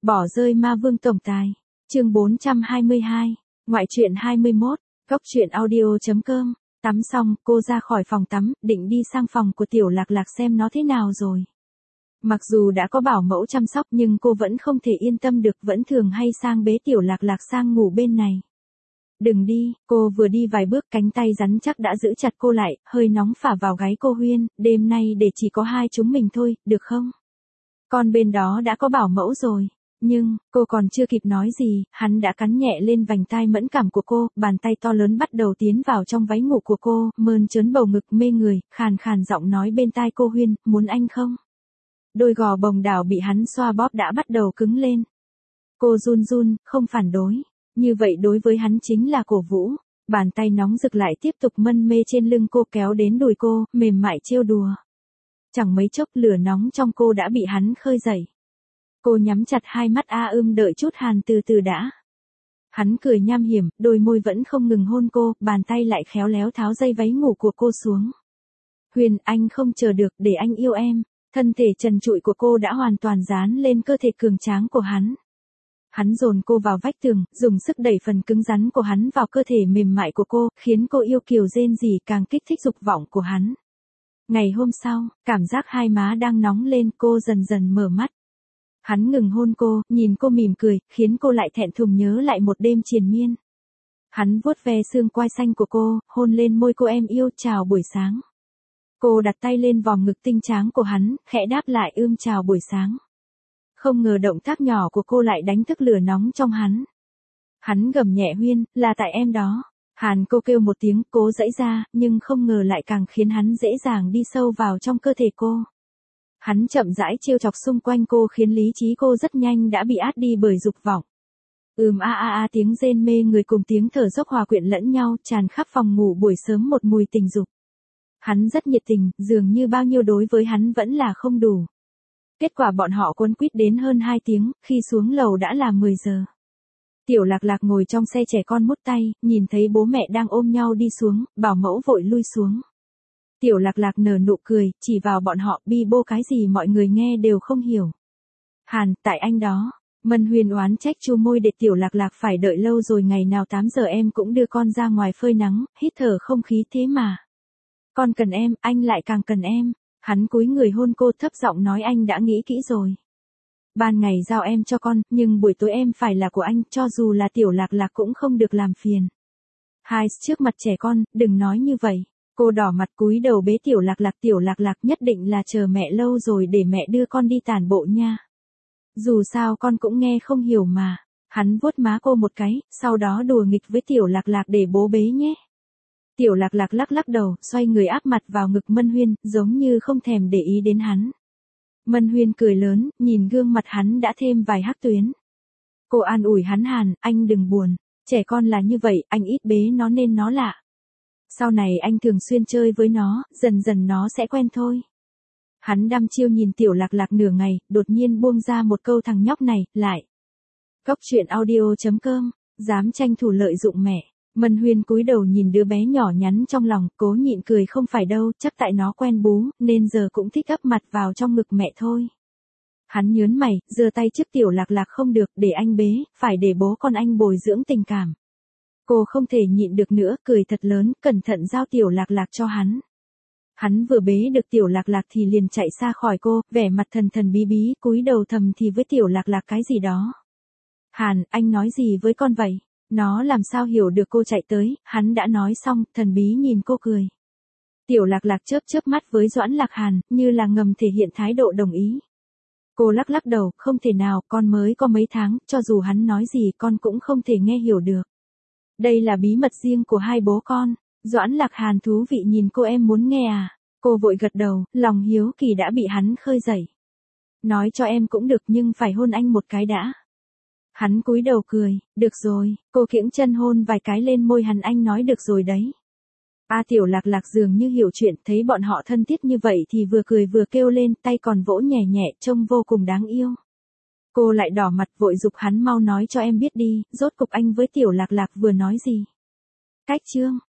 Bỏ rơi ma vương tổng tài. Chương 422. Ngoại truyện 21. Góc truyện audio.com. Tắm xong, cô ra khỏi phòng tắm, định đi sang phòng của Tiểu Lạc Lạc xem nó thế nào rồi. Mặc dù đã có bảo mẫu chăm sóc nhưng cô vẫn không thể yên tâm được, vẫn thường hay sang bế Tiểu Lạc Lạc sang ngủ bên này. Đừng đi, cô vừa đi vài bước cánh tay rắn chắc đã giữ chặt cô lại, hơi nóng phả vào gáy cô. Huyên, đêm nay để chỉ có hai chúng mình thôi, được không? Con bên đó đã có bảo mẫu rồi. Nhưng, cô còn chưa kịp nói gì, hắn đã cắn nhẹ lên vành tai mẫn cảm của cô, bàn tay to lớn bắt đầu tiến vào trong váy ngủ của cô, mơn trớn bầu ngực mê người, khàn khàn giọng nói bên tai cô. Huyên, muốn anh không? Đôi gò bồng đảo bị hắn xoa bóp đã bắt đầu cứng lên. Cô run run, không phản đối. Như vậy đối với hắn chính là cổ vũ. Bàn tay nóng rực lại tiếp tục mân mê trên lưng cô, kéo đến đùi cô, mềm mại trêu đùa. Chẳng mấy chốc lửa nóng trong cô đã bị hắn khơi dậy. Cô nhắm chặt hai mắt đợi chút hàn từ từ đã. Hắn cười nham hiểm, đôi môi vẫn không ngừng hôn cô, bàn tay lại khéo léo tháo dây váy ngủ của cô xuống. Huyền, anh không chờ được, để anh yêu em. Thân thể trần trụi của cô đã hoàn toàn dán lên cơ thể cường tráng của hắn. Hắn dồn cô vào vách tường, dùng sức đẩy phần cứng rắn của hắn vào cơ thể mềm mại của cô, khiến cô yêu kiều rên rỉ, càng kích thích dục vọng của hắn. Ngày hôm sau, cảm giác hai má đang nóng lên, cô dần dần mở mắt. Hắn ngừng hôn cô, nhìn cô mỉm cười, khiến cô lại thẹn thùng nhớ lại một đêm triền miên. Hắn vuốt ve xương quai xanh của cô, hôn lên môi cô. Em yêu, chào buổi sáng. Cô đặt tay lên vòng ngực tinh tráng của hắn, khẽ đáp lại chào buổi sáng. Không ngờ động tác nhỏ của cô lại đánh thức lửa nóng trong hắn. Hắn gầm nhẹ. Huyên, là tại em đó. Hàn cô kêu một tiếng, cố giãy ra, nhưng không ngờ lại càng khiến hắn dễ dàng đi sâu vào trong cơ thể cô. Hắn chậm rãi trêu chọc xung quanh cô, khiến lý trí cô rất nhanh đã bị át đi bởi dục vọng. Tiếng rên mê người cùng tiếng thở dốc hòa quyện lẫn nhau, tràn khắp phòng ngủ buổi sớm một mùi tình dục. Hắn rất nhiệt tình, dường như bao nhiêu đối với hắn vẫn là không đủ. Kết quả bọn họ quấn quýt đến hơn 2 tiếng, khi xuống lầu đã là 10 giờ. Tiểu Lạc Lạc ngồi trong xe trẻ con mút tay, nhìn thấy bố mẹ đang ôm nhau đi xuống, bảo mẫu vội lui xuống. Tiểu Lạc Lạc nở nụ cười, chỉ vào bọn họ, bi bô cái gì mọi người nghe đều không hiểu. Hàn, tại anh đó. Mân Huyền oán trách chu môi để Tiểu Lạc Lạc phải đợi lâu rồi, ngày nào 8 giờ em cũng đưa con ra ngoài phơi nắng, hít thở không khí thế mà. Con cần em, anh lại càng cần em. Hắn cúi người hôn cô, thấp giọng nói anh đã nghĩ kỹ rồi. Ban ngày giao em cho con, nhưng buổi tối em phải là của anh, cho dù là Tiểu Lạc Lạc cũng không được làm phiền. Hai, trước mặt trẻ con, đừng nói như vậy. Cô đỏ mặt cúi đầu bế Tiểu Lạc Lạc. Tiểu Lạc Lạc nhất định là chờ mẹ lâu rồi, để mẹ đưa con đi tản bộ nha. Dù sao con cũng nghe không hiểu mà. Hắn vuốt má cô một cái, sau đó đùa nghịch với Tiểu Lạc Lạc để bố bế nhé. Tiểu Lạc Lạc lắc lắc đầu, xoay người áp mặt vào ngực Mân Huyên, giống như không thèm để ý đến hắn. Mân Huyên cười lớn, nhìn gương mặt hắn đã thêm vài hắc tuyến. Cô an ủi hắn. Hàn, anh đừng buồn. Trẻ con là như vậy, anh ít bế nó nên nó lạ. Sau này anh thường xuyên chơi với nó, dần dần nó sẽ quen thôi. Hắn đăm chiêu nhìn Tiểu Lạc Lạc nửa ngày, đột nhiên buông ra một câu. Thằng nhóc này, lại. Góc truyện audio.com, dám tranh thủ lợi dụng mẹ. Mân Huyên cúi đầu nhìn đứa bé nhỏ nhắn trong lòng, cố nhịn cười. Không phải đâu, chắc tại nó quen bú, nên giờ cũng thích ấp mặt vào trong ngực mẹ thôi. Hắn nhớn mày, giơ tay trước Tiểu Lạc Lạc. Không được, để anh bế, phải để bố con anh bồi dưỡng tình cảm. Cô không thể nhịn được nữa, cười thật lớn, cẩn thận giao Tiểu Lạc Lạc cho hắn. Hắn vừa bế được Tiểu Lạc Lạc thì liền chạy xa khỏi cô, vẻ mặt thần thần bí bí, cúi đầu thầm thì với Tiểu Lạc Lạc cái gì đó. Hàn, anh nói gì với con vậy? Nó làm sao hiểu được cô chạy tới, hắn đã nói xong, thần bí nhìn cô cười. Tiểu Lạc Lạc chớp chớp mắt với Doãn Lạc Hàn, như là ngầm thể hiện thái độ đồng ý. Cô lắc lắc đầu, không thể nào, con mới có mấy tháng, cho dù hắn nói gì con cũng không thể nghe hiểu được. Đây là bí mật riêng của hai bố con. Doãn Lạc Hàn thú vị nhìn cô. Em muốn nghe à? Cô vội gật đầu, lòng hiếu kỳ đã bị hắn khơi dậy. Nói cho em cũng được, nhưng phải hôn anh một cái đã. Hắn cúi đầu cười, được rồi. Cô kiễng chân hôn vài cái lên môi hắn. Anh nói được rồi đấy. Tiểu Lạc Lạc dường như hiểu chuyện, thấy bọn họ thân thiết như vậy thì vừa cười vừa kêu lên, tay còn vỗ nhẹ nhẹ, trông vô cùng đáng yêu. Cô lại đỏ mặt vội giục hắn mau nói cho em biết đi, rốt cục anh với Tiểu Lạc Lạc vừa nói gì. Cách chương.